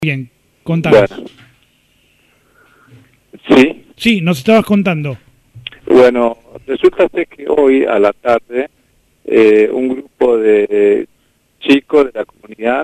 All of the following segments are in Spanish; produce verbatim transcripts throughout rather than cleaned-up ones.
Bien, contanos. Bueno, sí. Sí, nos estabas contando. Bueno, resulta ser que hoy a la tarde eh, un grupo de chicos de la comunidad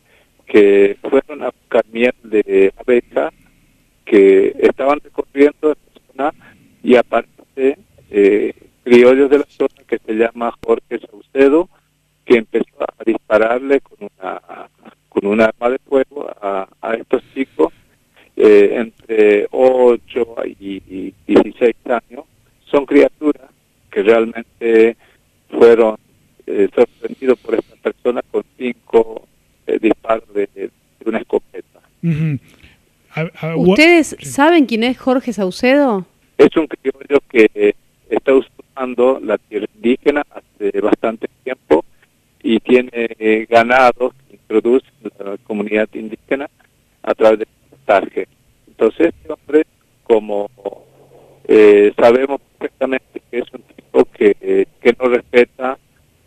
que fueron a buscar miel de abeja, que estaban recorriendo la zona y aparece eh, criollos de la zona que se llama Jorge Saucedo, que empezó a dispararle con una con un arma de fuego a, a estos chicos eh, entre ocho y dieciséis años. Son criaturas que realmente fueron eh, sorprendidos por esta persona con cinco eh, disparos de, de una escopeta. Uh-huh. a, a, ¿Ustedes sí. saben quién es Jorge Saucedo? Es un criollo que está usando la tierra indígena hace bastante tiempo y tiene eh, ganado que introduce la comunidad indígena a través de pastaje. Entonces este hombre, como eh, sabemos perfectamente que es un tipo que, eh, que no respeta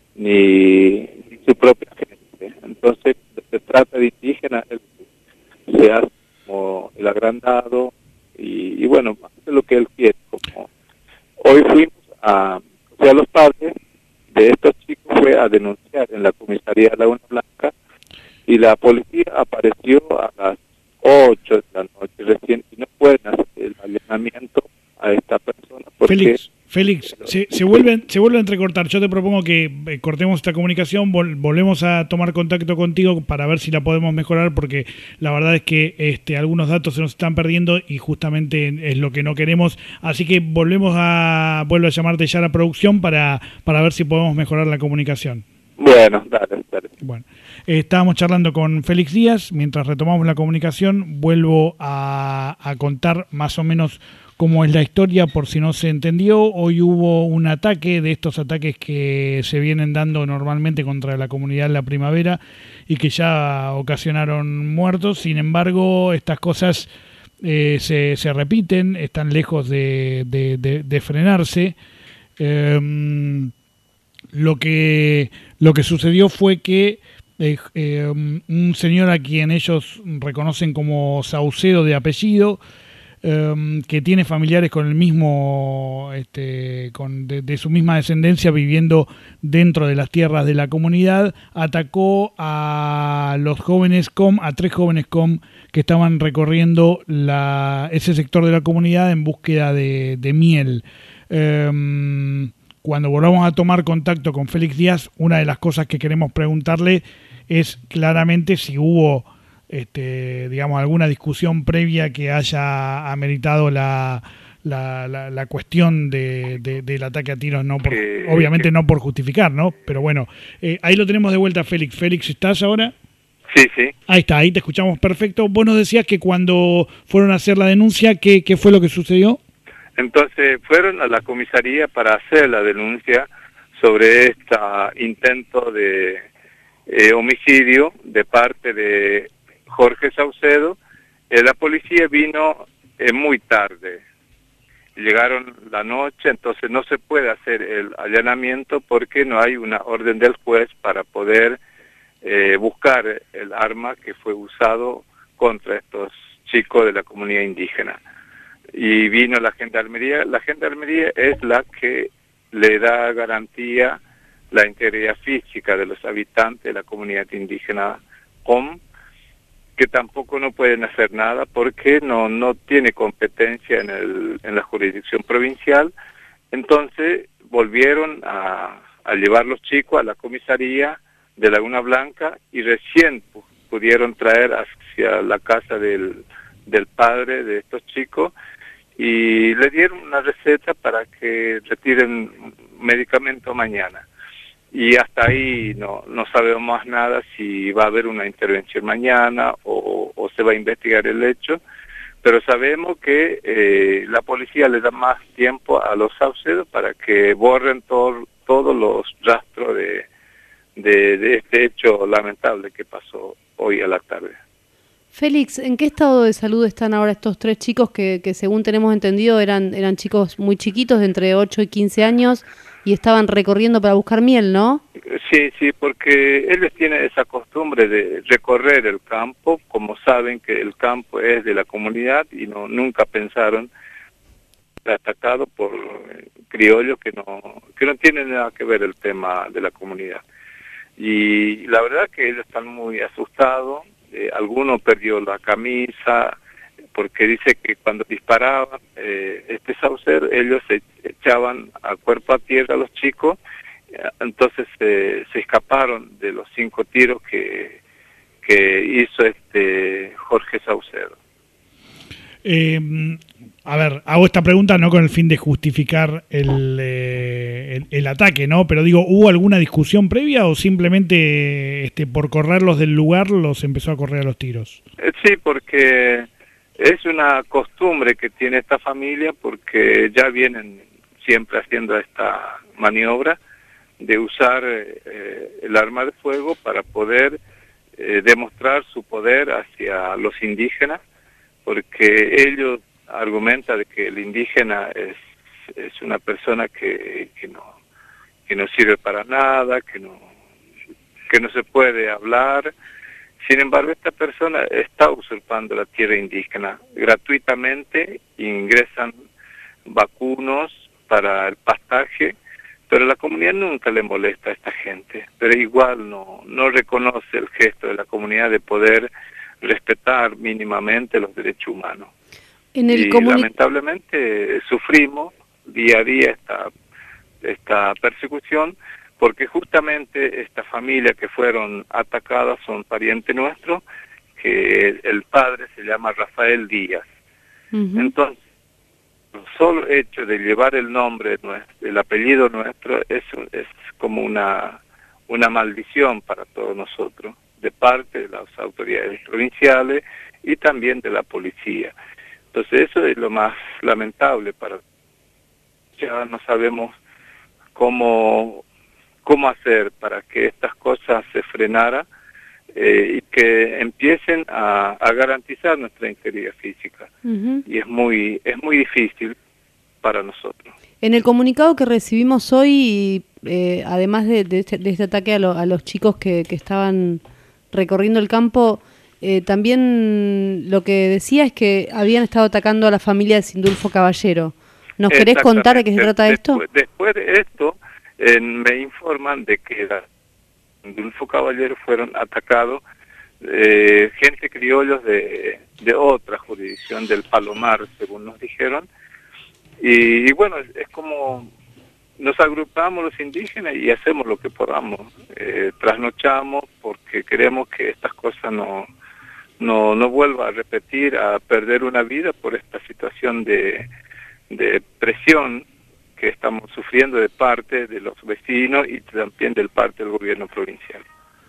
ni, ni su propia gente. Entonces se trata de indígenas, él se hace como el agrandado y, y bueno, hace lo que él quiere. Como hoy fuimos a, o sea, los padres de estos chicos fue a denunciar en la comisaría de Laguna Blanca y la policía apareció a las ocho de la noche recién y no pueden hacer el allanamiento a esta persona porque... Félix, Félix, se, se, vuelve, se vuelve a entrecortar. Yo te propongo que eh, cortemos esta comunicación, vol volvemos a tomar contacto contigo para ver si la podemos mejorar, porque la verdad es que este, algunos datos se nos están perdiendo y justamente es lo que no queremos. Así que volvemos a vuelvo a llamarte ya a la producción para, para ver si podemos mejorar la comunicación. Bueno, dale, dale. Bueno, eh, estábamos charlando con Félix Díaz. Mientras retomamos la comunicación, vuelvo a, a contar más o menos cómo es la historia, por si no se entendió. Hoy hubo un ataque, de estos ataques que se vienen dando normalmente contra la comunidad en la primavera y que ya ocasionaron muertos. Sin embargo, estas cosas eh, se, se repiten, están lejos de, de, de, de frenarse. Eh, lo que, lo que sucedió fue que eh, eh, un señor a quien ellos reconocen como Saucedo de apellido, Um, que tiene familiares con el mismo, este, con de, de su misma descendencia viviendo dentro de las tierras de la comunidad, atacó a los jóvenes com, a tres jóvenes com que estaban recorriendo la, ese sector de la comunidad en búsqueda de, de miel. Um, cuando volvamos a tomar contacto con Félix Díaz, una de las cosas que queremos preguntarle es claramente si hubo Este, digamos, alguna discusión previa que haya ameritado la, la, la, la cuestión de, de, del ataque a tiros, no por, que, obviamente que... no por justificar, ¿no? Pero bueno, eh, ahí lo tenemos de vuelta, Félix. Félix, ¿estás ahora? Sí, sí. Ahí está, ahí te escuchamos perfecto. Vos nos decías que cuando fueron a hacer la denuncia, ¿qué, qué fue lo que sucedió? Entonces, fueron a la comisaría para hacer la denuncia sobre este intento de eh, homicidio de parte de Jorge Saucedo. Eh, la policía vino eh, muy tarde, llegaron la noche, entonces no se puede hacer el allanamiento porque no hay una orden del juez para poder eh, buscar el arma que fue usado contra estos chicos de la comunidad indígena. Y vino la gendarmería. La gendarmería es la que le da garantía la integridad física de los habitantes de la comunidad indígena com, que tampoco no pueden hacer nada porque no no tiene competencia en el en la jurisdicción provincial. Entonces volvieron a, a llevar los chicos a la comisaría de Laguna Blanca y recién pudieron traer hacia la casa del, del padre de estos chicos y le dieron una receta para que retiren medicamento mañana. Y hasta ahí no, no sabemos más nada si va a haber una intervención mañana o, o se va a investigar el hecho, pero sabemos que eh, la policía le da más tiempo a los Saucedos para que borren todo, todos los rastros de, de, de este hecho lamentable que pasó hoy a la tarde. Félix, ¿en qué estado de salud están ahora estos tres chicos que, que según tenemos entendido eran, eran chicos muy chiquitos de entre ocho y quince años? y estaban recorriendo para buscar miel, ¿no? Sí, sí, porque ellos tienen esa costumbre de recorrer el campo, como saben que el campo es de la comunidad y no nunca pensaron ser atacados por criollos que no que no tienen nada que ver el tema de la comunidad. Y la verdad que ellos están muy asustados, eh, alguno perdió la camisa, porque dice que cuando disparaban eh, este saucer, ellos se echaban a cuerpo a tierra a los chicos, entonces eh, se escaparon de los cinco tiros que, que hizo este Jorge Saucedo. Eh, a ver, hago esta pregunta no con el fin de justificar el, eh, el, el ataque, ¿no? Pero digo, ¿hubo alguna discusión previa o simplemente este, por correrlos del lugar los empezó a correr a los tiros? Eh, sí, porque es una costumbre que tiene esta familia, porque ya vienen siempre haciendo esta maniobra de usar eh, el arma de fuego para poder eh, demostrar su poder hacia los indígenas, porque ellos argumentan de que el indígena es, es una persona que, que no que no sirve para nada, que no que no se puede hablar. Sin embargo, esta persona está usurpando la tierra indígena gratuitamente, ingresan vacunos para el pastaje, pero la comunidad nunca le molesta a esta gente, pero igual no, no reconoce el gesto de la comunidad de poder respetar mínimamente los derechos humanos. En el y comuni- lamentablemente sufrimos día a día esta, esta persecución, porque justamente esta familia que fueron atacadas son parientes nuestros, que el padre se llama Rafael Díaz. Uh-huh. Entonces, el solo hecho de llevar el nombre nuestro, el apellido nuestro, es, es como una, una maldición para todos nosotros, de parte de las autoridades provinciales y también de la policía. Entonces eso es lo más lamentable para... Ya no sabemos cómo, cómo hacer para que estas cosas se frenaran eh, y que empiecen a, a garantizar nuestra integridad física. Uh-huh. Y es muy, es muy difícil para nosotros. En el comunicado que recibimos hoy, eh, además de, de, este, de este ataque a, lo, a los chicos que, que estaban recorriendo el campo, eh, también lo que decía es que habían estado atacando a la familia de Sindulfo Caballero. ¿Nos querés contar de qué se trata después, esto? Después de esto, eh, me informan de que la Sindulfo Caballero fueron atacados eh, gente criollos de, de otra jurisdicción del Palomar, según nos dijeron, y, y bueno, es, es como nos agrupamos los indígenas y hacemos lo que podamos, eh, trasnochamos porque queremos que estas cosas no, no, no vuelvan a repetir, a perder una vida por esta situación de, de presión que estamos sufriendo de parte de los vecinos y también de parte del gobierno provincial.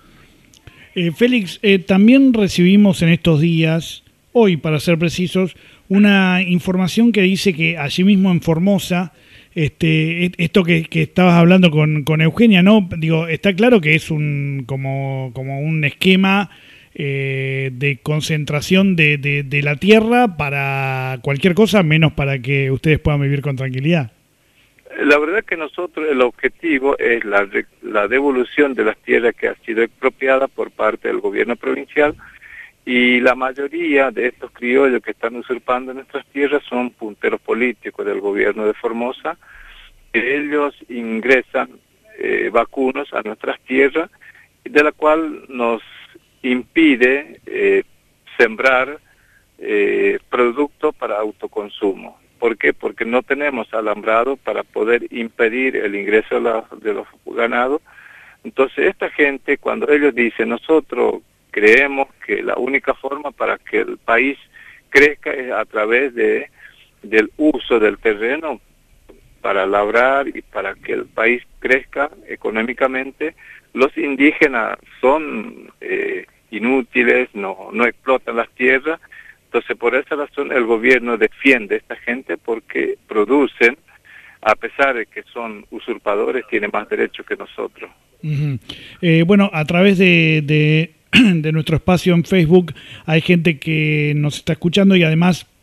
Eh, Félix, eh, también recibimos en estos días, hoy para ser precisos, una información que dice que allí mismo en Formosa, este, esto que, que estabas hablando con, con Eugenia, ¿no? Digo, está claro que es un como, como un esquema eh, de concentración de, de, de la tierra para cualquier cosa, menos para que ustedes puedan vivir con tranquilidad. La verdad que nosotros el objetivo es la, la devolución de las tierras que ha sido expropiada por parte del gobierno provincial, y la mayoría de estos criollos que están usurpando nuestras tierras son punteros políticos del gobierno de Formosa, que ellos ingresan eh, vacunos a nuestras tierras, de la cual nos impide eh, sembrar eh, productos para autoconsumo. ¿Por qué? Porque no tenemos alambrado para poder impedir el ingreso de, la, de los ganados. Entonces esta gente, cuando ellos dicen, nosotros creemos que la única forma para que el país crezca es a través de del uso del terreno para labrar y para que el país crezca económicamente, los indígenas son eh, inútiles, no, no explotan las tierras. Entonces, por esa razón el gobierno defiende a esta gente porque producen, a pesar de que son usurpadores, tienen más derechos que nosotros. Uh-huh. Eh, bueno, a través de, de, de nuestro espacio en Facebook hay gente que nos está escuchando y además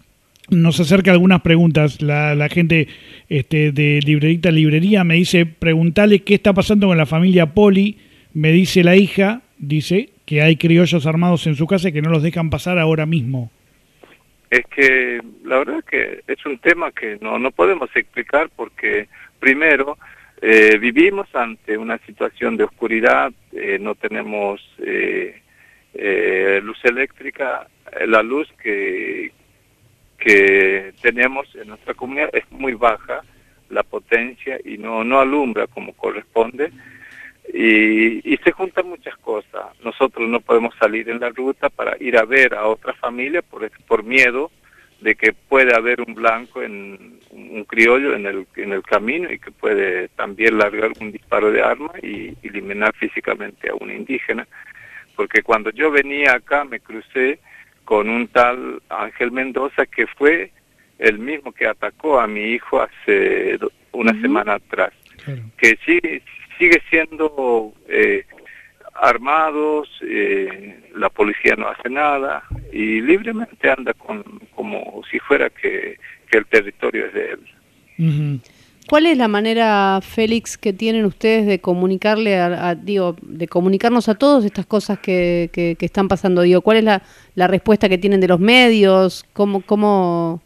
nos acerca algunas preguntas. La, la gente este, de Librerita Librería me dice, preguntale qué está pasando con la familia Poli. Me dice la hija, dice que hay criollos armados en su casa y que no los dejan pasar ahora mismo. Es que la verdad que es un tema que no, no podemos explicar porque primero eh, vivimos ante una situación de oscuridad, eh, no tenemos eh, eh, luz eléctrica, la luz que, que tenemos en nuestra comunidad es muy baja, la potencia, y no, no alumbra como corresponde. Y, y se juntan muchas cosas. Nosotros no podemos salir en la ruta para ir a ver a otra familia por, por miedo de que puede haber un blanco, en un criollo en el, en el camino y que puede también largar un disparo de arma y eliminar físicamente a un indígena. Porque cuando yo venía acá me crucé con un tal Ángel Mendoza que fue el mismo que atacó a mi hijo hace una uh-huh. semana atrás. Claro. Que sí sigue siendo eh, armados, eh, la policía no hace nada y libremente anda con como si fuera que, que el territorio es de él. Uh-huh. ¿Cuál es la manera, Félix, que tienen ustedes de comunicarle, a, a, digo, de comunicarnos a todos estas cosas que, que, que están pasando? Digo, ¿cuál es la, la respuesta que tienen de los medios? ¿Cómo, cómo?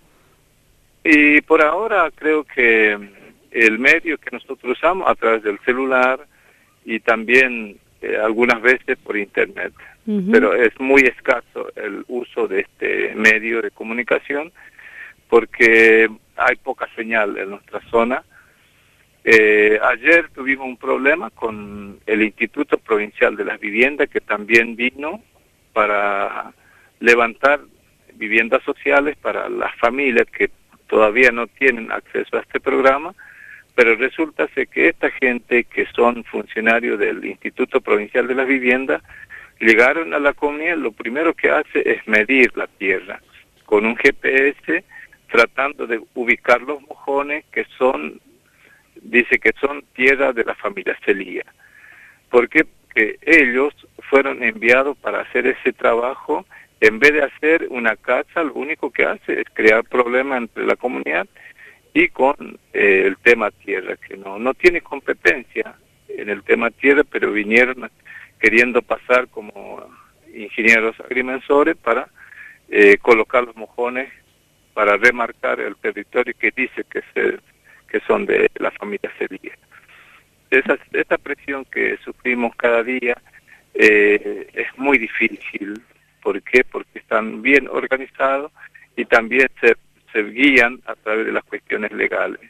Y por ahora creo que el medio que nosotros usamos a través del celular y también eh, algunas veces por internet, uh-huh. pero es muy escaso el uso de este medio de comunicación porque hay poca señal en nuestra zona. Eh, ayer tuvimos un problema con el Instituto Provincial de las Viviendas que también vino para levantar viviendas sociales para las familias que todavía no tienen acceso a este programa. Pero resulta ser que esta gente que son funcionarios del Instituto Provincial de las Viviendas llegaron a la comunidad, lo primero que hace es medir la tierra con un G P S tratando de ubicar los mojones que son, dice que son tierra de la familia Celía. ¿Por qué? Porque ellos fueron enviados para hacer ese trabajo, en vez de hacer una casa, lo único que hace es crear problemas entre la comunidad y con eh, el tema tierra, que no, no tiene competencia en el tema tierra, pero vinieron queriendo pasar como ingenieros agrimensores para eh, colocar los mojones para remarcar el territorio que dice que, se, que son de la familia Celía. Esa, esa presión que sufrimos cada día eh, es muy difícil. ¿Por qué? Porque están bien organizados y también se se guían a través de las cuestiones legales.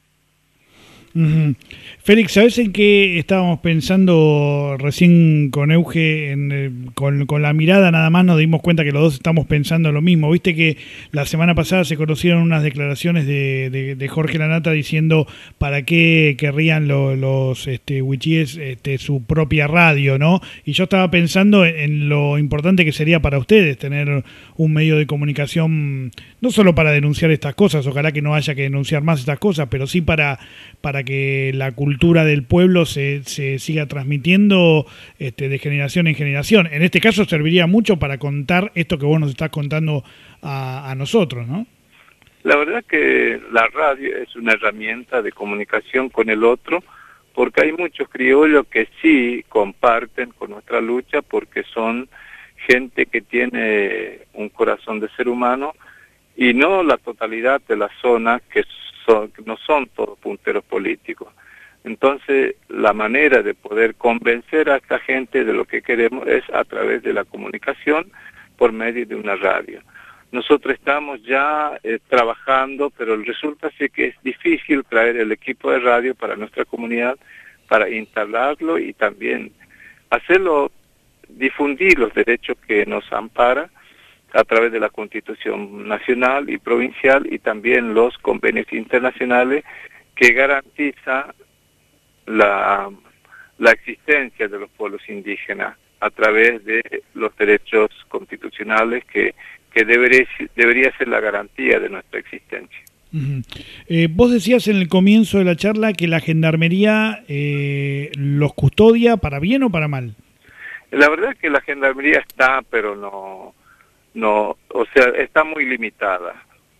Uh-huh. Félix, ¿sabes en qué estábamos pensando recién con Euge? En, eh, con, con la mirada nada más nos dimos cuenta que los dos estamos pensando lo mismo. Viste que la semana pasada se conocieron unas declaraciones de, de, de Jorge Lanata diciendo para qué querrían lo, los este, huichíes este, su propia radio, ¿no? Y yo estaba pensando en, en lo importante que sería para ustedes tener un medio de comunicación, no solo para denunciar estas cosas, ojalá que no haya que denunciar más estas cosas, pero sí para, para que la cultura del pueblo se, se siga transmitiendo este, de generación en generación. En este caso serviría mucho para contar esto que vos nos estás contando a, a nosotros, ¿no? La verdad que la radio es una herramienta de comunicación con el otro, porque hay muchos criollos que sí comparten con nuestra lucha, porque son gente que tiene un corazón de ser humano, y no la totalidad de la zona que son, no son todos punteros políticos. Entonces, la manera de poder convencer a esta gente de lo que queremos es a través de la comunicación por medio de una radio. Nosotros estamos ya eh, trabajando, pero resulta ser que es difícil traer el equipo de radio para nuestra comunidad, para instalarlo y también hacerlo, difundir los derechos que nos ampara a través de la Constitución Nacional y Provincial y también los convenios internacionales que garantiza la, la existencia de los pueblos indígenas a través de los derechos constitucionales que, que debería, debería ser la garantía de nuestra existencia. Uh-huh. Eh, vos decías en el comienzo de la charla que la Gendarmería eh, los custodia para bien o para mal. La verdad es que la Gendarmería está, pero no, no, o sea, está muy limitada.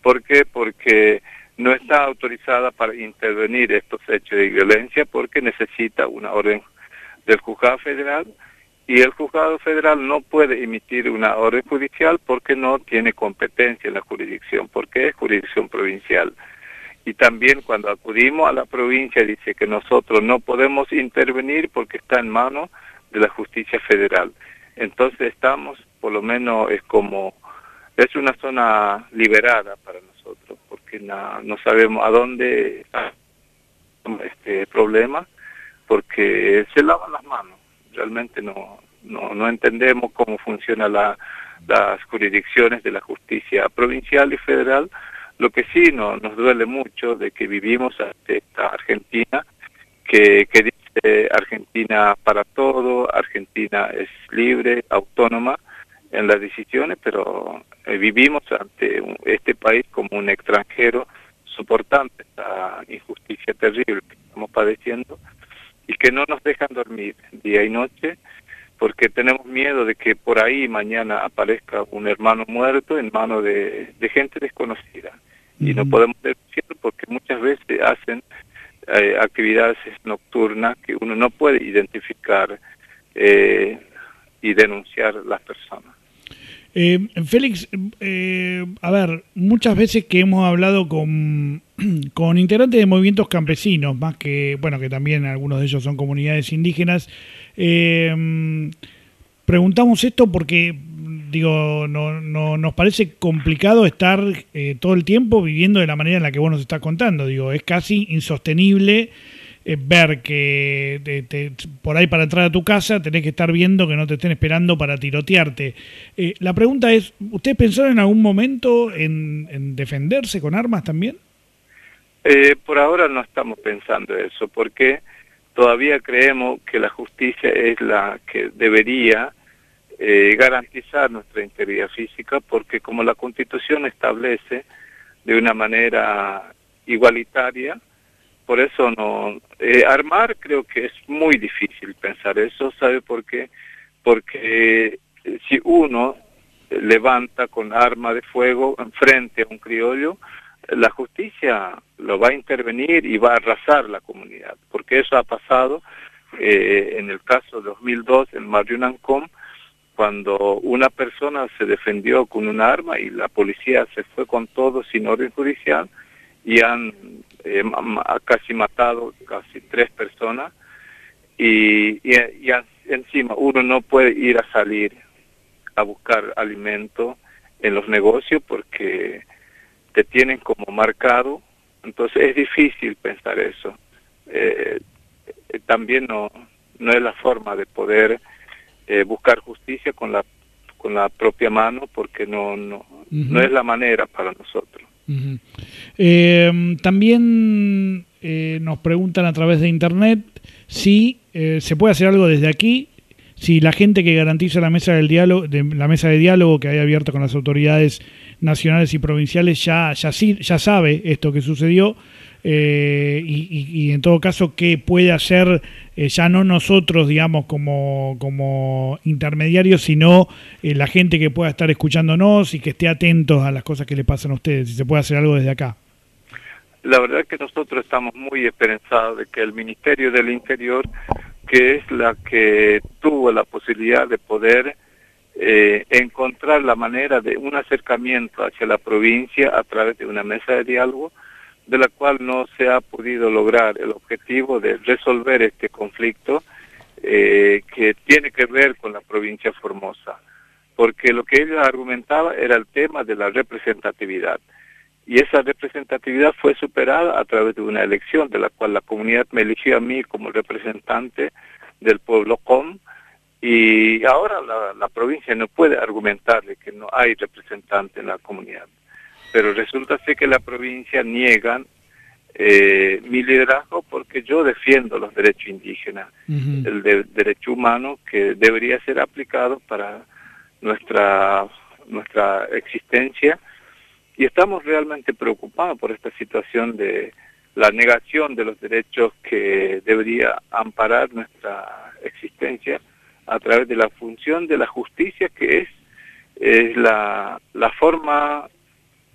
¿Por qué? Porque no está autorizada para intervenir estos hechos de violencia porque necesita una orden del juzgado federal, y el juzgado federal no puede emitir una orden judicial porque no tiene competencia en la jurisdicción, porque es jurisdicción provincial. Y también cuando acudimos a la provincia dice que nosotros no podemos intervenir porque está en manos de la justicia federal. Entonces estamos, por lo menos es como, es una zona liberada para nosotros, porque no, no sabemos a dónde está este problema, porque se lavan las manos. Realmente no, no, no entendemos cómo funcionan la, las jurisdicciones de la justicia provincial y federal. Lo que sí no, nos duele mucho de que vivimos ante esta Argentina, que, que dice Argentina para todo, Argentina es libre, autónoma en las decisiones, pero eh, vivimos ante un, este país como un extranjero soportando esta injusticia terrible que estamos padeciendo, y que no nos dejan dormir día y noche, porque tenemos miedo de que por ahí mañana aparezca un hermano muerto en manos de, de gente desconocida. Uh-huh. Y no podemos denunciar porque muchas veces hacen eh, actividades nocturnas que uno no puede identificar eh, y denunciar las personas. Eh, Félix, eh, a ver, muchas veces que hemos hablado con, con integrantes de movimientos campesinos, más que, bueno, que también algunos de ellos son comunidades indígenas, eh, preguntamos esto porque, digo, no, no, nos parece complicado estar eh, todo el tiempo viviendo de la manera en la que vos nos estás contando. Digo, es casi insostenible eh, ver que te, te, por ahí para entrar a tu casa tenés que estar viendo que no te estén esperando para tirotearte. Eh, la pregunta es, ¿ustedes pensaron en algún momento en, en defenderse con armas también? Eh, por ahora no estamos pensando eso, porque todavía creemos que la justicia es la que debería eh, garantizar nuestra integridad física, porque como la Constitución establece de una manera igualitaria, por eso no eh, armar creo que es muy difícil pensar eso. ¿Sabe por qué? Porque eh, si uno levanta con arma de fuego frente a un criollo, la justicia lo va a intervenir y va a arrasar la comunidad, porque eso ha pasado eh, en el caso de dos mil dos en Mariunancón, cuando una persona se defendió con un arma y la policía se fue con todo sin orden judicial y han eh, casi matado casi tres personas, y, y, y encima uno no puede ir a salir a buscar alimento en los negocios porque te tienen como marcado. Entonces es difícil pensar eso. Eh, eh, también no, no es la forma de poder eh, buscar justicia con la con la propia mano, porque no no, uh-huh. no es la manera para nosotros. Uh-huh. Eh, también eh, nos preguntan a través de internet si eh, se puede hacer algo desde aquí, si la gente que garantiza la mesa del diálogo, de, la mesa de diálogo que hay abierta con las autoridades nacionales y provinciales ya ya sí ya sabe esto que sucedió, eh, y, y, y en todo caso qué puede hacer eh, ya no nosotros, digamos, como como intermediarios, sino eh, la gente que pueda estar escuchándonos y que esté atentos a las cosas que le pasan a ustedes, si se puede hacer algo desde acá. La verdad es que nosotros estamos muy esperanzados de que el Ministerio del Interior, que es la que tuvo la posibilidad de poder eh, encontrar la manera de un acercamiento hacia la provincia a través de una mesa de diálogo, de la cual no se ha podido lograr el objetivo de resolver este conflicto eh, que tiene que ver con la provincia de Formosa, porque lo que ella argumentaba era el tema de la representatividad. Y esa representatividad fue superada a través de una elección de la cual la comunidad me eligió a mí como representante del pueblo com, y ahora la, la provincia no puede argumentarle que no hay representante en la comunidad. Pero resulta ser que la provincia niegan eh, mi liderazgo porque yo defiendo los derechos indígenas, uh-huh. el de, derecho humano que debería ser aplicado para nuestra, nuestra existencia. Y estamos realmente preocupados por esta situación de la negación de los derechos que debería amparar nuestra existencia a través de la función de la justicia, que es, es la, la forma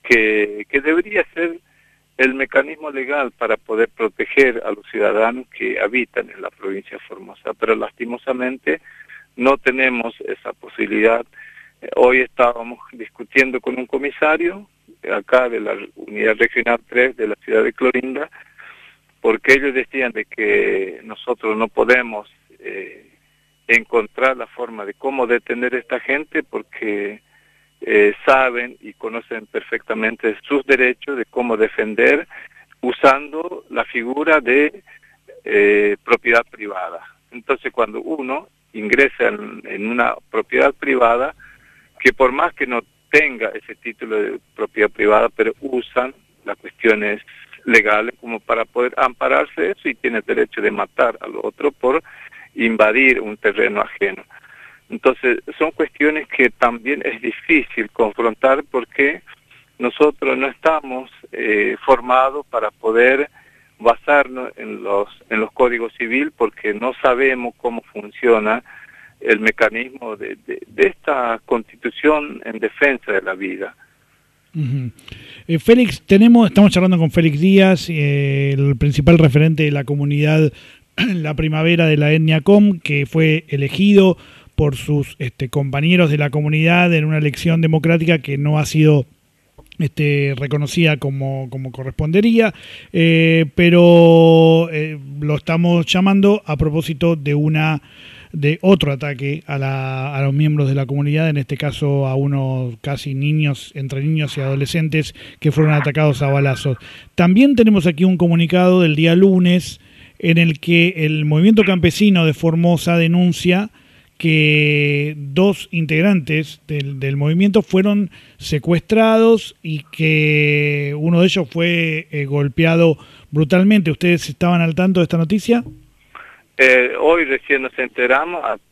que, que debería ser el mecanismo legal para poder proteger a los ciudadanos que habitan en la provincia de Formosa, pero lastimosamente no tenemos esa posibilidad. Hoy estábamos discutiendo con un comisario acá de la Unidad Regional tres de la ciudad de Clorinda, porque ellos decían de que nosotros no podemos eh, encontrar la forma de cómo detener a esta gente porque eh, saben y conocen perfectamente sus derechos de cómo defender usando la figura de eh, propiedad privada. Entonces cuando uno ingresa en, en una propiedad privada, que por más que no tenga ese título de propiedad privada, pero usan las cuestiones legales como para poder ampararse de eso y tiene derecho de matar al otro por invadir un terreno ajeno. Entonces son cuestiones que también es difícil confrontar porque nosotros no estamos eh, formados para poder basarnos en los en los códigos civiles porque no sabemos cómo funciona el mecanismo de, de, de esta constitución en defensa de la vida. Uh-huh. eh, Félix, tenemos, estamos charlando con Félix Díaz, eh, el principal referente de la comunidad La Primavera de la etnia Com, que fue elegido por sus este, compañeros de la comunidad en una elección democrática que no ha sido este, reconocida como, como correspondería, eh, pero eh, lo estamos llamando a propósito de una de otro ataque a, la, a los miembros de la comunidad, en este caso a unos casi niños, entre niños y adolescentes que fueron atacados a balazos. También tenemos aquí un comunicado del día lunes en el que el movimiento campesino de Formosa denuncia que dos integrantes del, del movimiento fueron secuestrados y que uno de ellos fue eh, golpeado brutalmente. ¿Ustedes estaban al tanto de esta noticia? Eh, hoy recién nos enteramos a,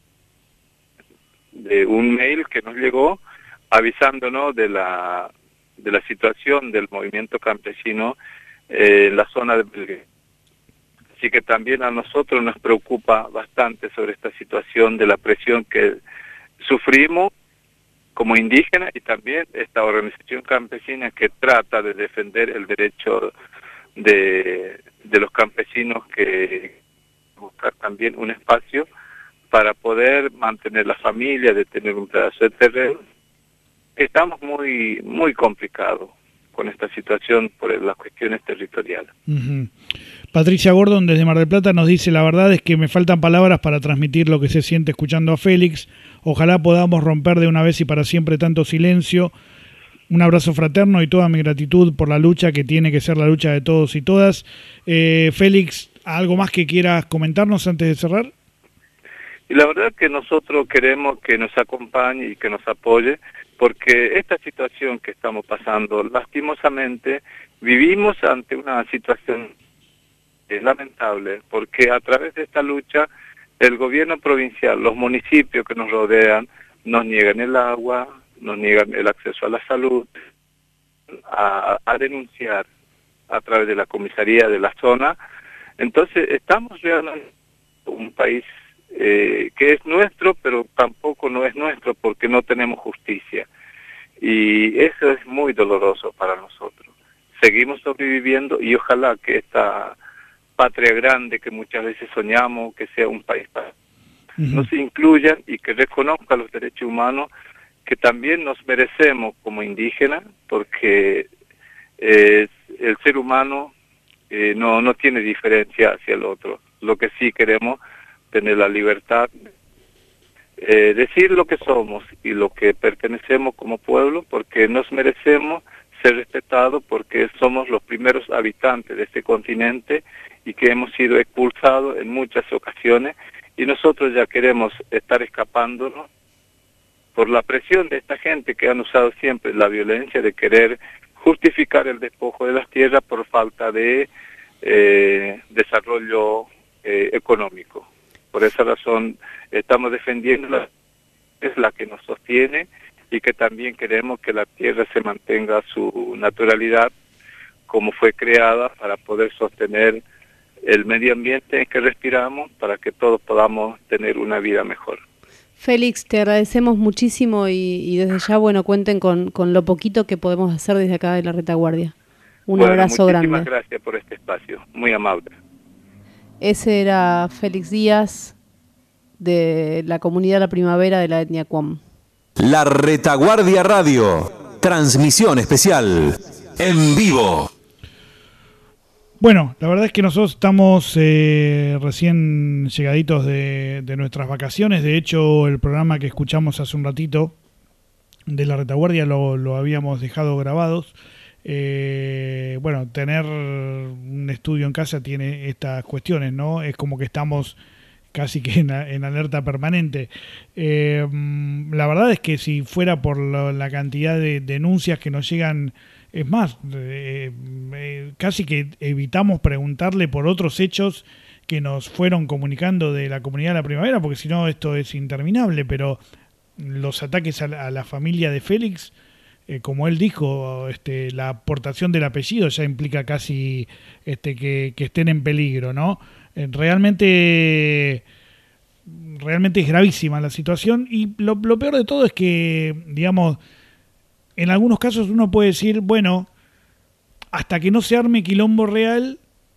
de un mail que nos llegó avisándonos de la de la situación del movimiento campesino eh, en la zona de Belgrano. Así que también a nosotros nos preocupa bastante sobre esta situación de la presión que sufrimos como indígenas y también esta organización campesina que trata de defender el derecho de, de los campesinos que buscar también un espacio para poder mantener la familia, de tener un pedazo de terreno. Estamos muy muy complicados con esta situación por las cuestiones territoriales. Uh-huh. Patricia Gordon desde Mar del Plata nos dice: la verdad es que me faltan palabras para transmitir lo que se siente escuchando a Félix. Ojalá podamos romper de una vez y para siempre tanto silencio. Un abrazo fraterno y toda mi gratitud por la lucha que tiene que ser la lucha de todos y todas. Eh, Félix, ¿algo más que quieras comentarnos antes de cerrar? Y la verdad que nosotros queremos que nos acompañe y que nos apoye, porque esta situación que estamos pasando, lastimosamente, vivimos ante una situación lamentable, porque a través de esta lucha, el gobierno provincial, los municipios que nos rodean, nos niegan el agua, nos niegan el acceso a la salud, a, a denunciar a través de la comisaría de la zona. Entonces estamos realmente un país eh, que es nuestro, pero tampoco no es nuestro porque no tenemos justicia. Y eso es muy doloroso para nosotros. Seguimos sobreviviendo y ojalá que esta patria grande que muchas veces soñamos, que sea un país para uh-huh. nos incluyan y que reconozca los derechos humanos que también nos merecemos como indígenas, porque eh, el ser humano eh, no, no tiene diferencia hacia el otro. Lo que sí queremos tener la libertad eh, decir lo que somos y lo que pertenecemos como pueblo, porque nos merecemos ser respetados, porque somos los primeros habitantes de este continente y que hemos sido expulsados en muchas ocasiones y nosotros ya queremos estar escapándonos por la presión de esta gente que han usado siempre la violencia de querer justificar el despojo de las tierras por falta de eh, desarrollo eh, económico. Por esa razón estamos defendiendo la, es la que nos sostiene y que también queremos que la tierra se mantenga su naturalidad como fue creada para poder sostener el medio ambiente en que respiramos, para que todos podamos tener una vida mejor. Félix, te agradecemos muchísimo y, y desde ya, bueno, cuenten con, con lo poquito que podemos hacer desde acá de la retaguardia. Un bueno, abrazo grande. Muchísimas gracias por este espacio, muy amable. Ese era Félix Díaz, de la comunidad La Primavera de la etnia Cuam. La Retaguardia Radio, transmisión especial, en vivo. Bueno, la verdad es que nosotros estamos eh, recién llegaditos de, de nuestras vacaciones. De hecho, el programa que escuchamos hace un ratito de La Retaguardia lo, lo habíamos dejado grabados. Eh, bueno, tener un estudio en casa tiene estas cuestiones, ¿no? Es como que estamos casi que en, en alerta permanente. Eh, la verdad es que si fuera por la, la cantidad de denuncias que nos llegan, es más, eh, eh, casi que evitamos preguntarle por otros hechos que nos fueron comunicando de la comunidad de La Primavera, porque si no esto es interminable, pero los ataques a la, a la familia de Félix, eh, como él dijo, este, la aportación del apellido ya implica casi este, que, que estén en peligro, ¿no? Eh, realmente, realmente es gravísima la situación y lo, lo peor de todo es que, digamos, en algunos casos uno puede decir, bueno, hasta que no se arme quilombo real,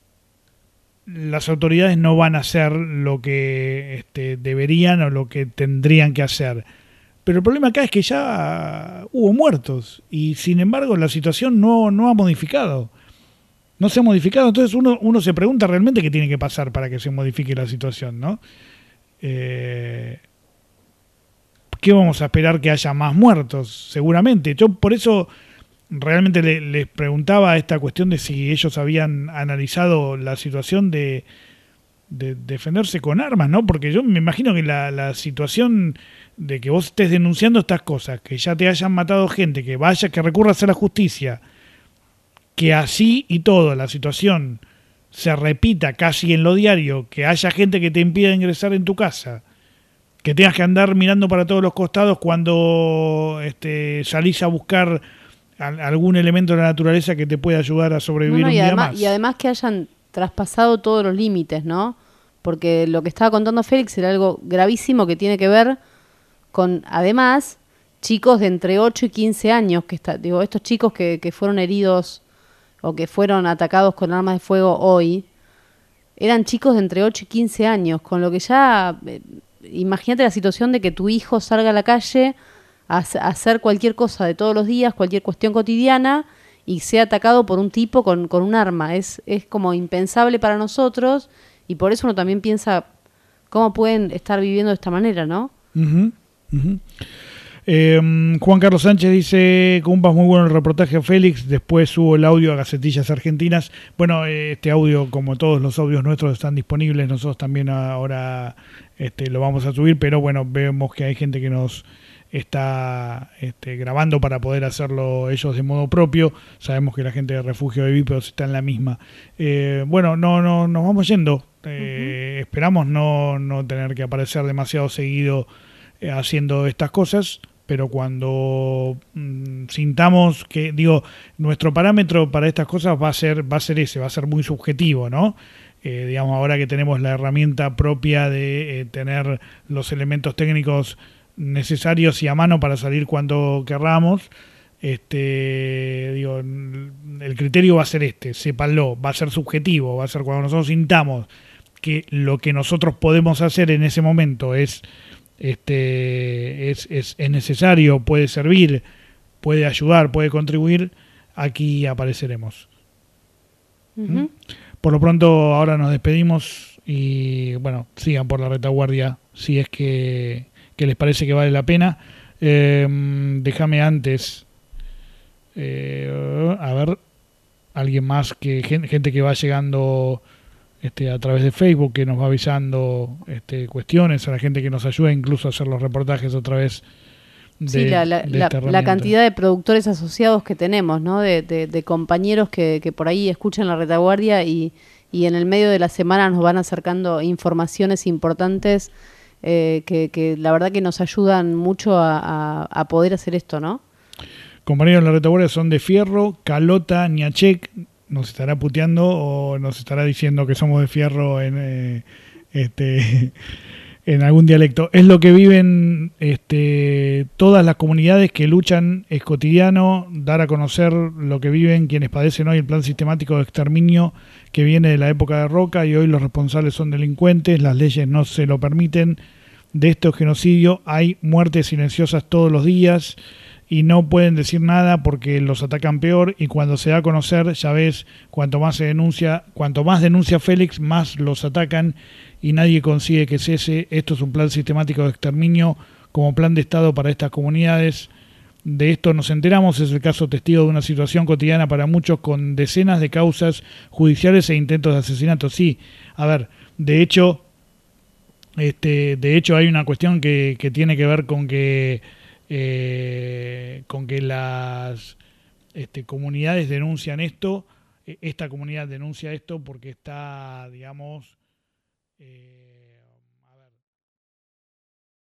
las autoridades no van a hacer lo que este, deberían o lo que tendrían que hacer. Pero el problema acá es que ya hubo muertos y sin embargo la situación no, no ha modificado. No se ha modificado, entonces uno, uno se pregunta realmente qué tiene que pasar para que se modifique la situación, ¿no? Eh... ¿Qué vamos a esperar que haya más muertos? Seguramente. Yo por eso realmente le, les preguntaba esta cuestión de si ellos habían analizado la situación de, de defenderse con armas, ¿no? Porque yo me imagino que la, la situación de que vos estés denunciando estas cosas, que ya te hayan matado gente, que vaya, que recurras a la justicia, que así y todo la situación se repita casi en lo diario, que haya gente que te impida ingresar en tu casa, que tengas que andar mirando para todos los costados cuando este, salís a buscar a, algún elemento de la naturaleza que te pueda ayudar a sobrevivir no, no, un y día además, más. Y además que hayan traspasado todos los límites, ¿no? Porque lo que estaba contando Félix era algo gravísimo que tiene que ver con, además, chicos de entre ocho y quince años, que está, digo, estos chicos que, que fueron heridos o que fueron atacados con armas de fuego hoy, eran chicos de entre ocho y quince años, con lo que ya... Eh, imagínate la situación de que tu hijo salga a la calle a, a hacer cualquier cosa de todos los días, cualquier cuestión cotidiana, y sea atacado por un tipo con, con un arma. Es, es como impensable para nosotros, y por eso uno también piensa cómo pueden estar viviendo de esta manera, ¿no? Uh-huh, uh-huh. Eh, Juan Carlos Sánchez dice, Cumpas, muy bueno el reportaje, Félix. Después subo el audio a Gacetillas Argentinas. Bueno, este audio, como todos los audios nuestros, están disponibles. Nosotros también ahora este, lo vamos a subir, pero bueno, vemos que hay gente que nos está este, grabando para poder hacerlo ellos de modo propio. Sabemos que la gente de Refugio de Bípedos está en la misma. Eh, bueno, no, no, nos vamos yendo. Eh, uh-huh. Esperamos no, no tener que aparecer demasiado seguido eh, haciendo estas cosas. Pero cuando mmm, sintamos que, digo, nuestro parámetro para estas cosas va a ser va a ser ese, va a ser muy subjetivo, ¿no? Eh, digamos, ahora que tenemos la herramienta propia de eh, tener los elementos técnicos necesarios y a mano para salir cuando querramos, este, digo, el criterio va a ser este, sépanlo, va a ser subjetivo, va a ser cuando nosotros sintamos que lo que nosotros podemos hacer en ese momento es Este es, es, es necesario, puede servir, puede ayudar, puede contribuir, aquí apareceremos. Uh-huh. ¿Mm? Por lo pronto ahora nos despedimos y bueno, sigan por la retaguardia si es que, que les parece que vale la pena. Eh, déjame antes eh, a ver, alguien más, que gente, gente que va llegando Este, a través de Facebook, que nos va avisando este, cuestiones, a la gente que nos ayuda incluso a hacer los reportajes a través de, sí, la, la, de la, esta la cantidad de productores asociados que tenemos, ¿no? De, de, de compañeros que, que por ahí escuchan la retaguardia y, y en el medio de la semana nos van acercando informaciones importantes eh, que, que la verdad que nos ayudan mucho a, a, a poder hacer esto, ¿no? Compañeros de la retaguardia son de Fierro, Calota, Niachek. Nos estará puteando o nos estará diciendo que somos de Fierro en eh, este en algún dialecto. Es lo que viven este, todas las comunidades que luchan, es cotidiano, dar a conocer lo que viven quienes padecen hoy el plan sistemático de exterminio que viene de la época de Roca y hoy los responsables son delincuentes, las leyes no se lo permiten. De este genocidio hay muertes silenciosas todos los días y no pueden decir nada porque los atacan peor, y cuando se da a conocer, ya ves, cuanto más se denuncia, cuanto más denuncia Félix, más los atacan y nadie consigue que cese. Esto es un plan sistemático de exterminio como plan de Estado para estas comunidades. De esto nos enteramos, es el caso testigo de una situación cotidiana para muchos con decenas de causas judiciales e intentos de asesinato. Sí, a ver, de hecho, este, de hecho hay una cuestión que, que tiene que ver con que eh, con que las este, comunidades denuncian esto, esta comunidad denuncia esto porque está, digamos, eh,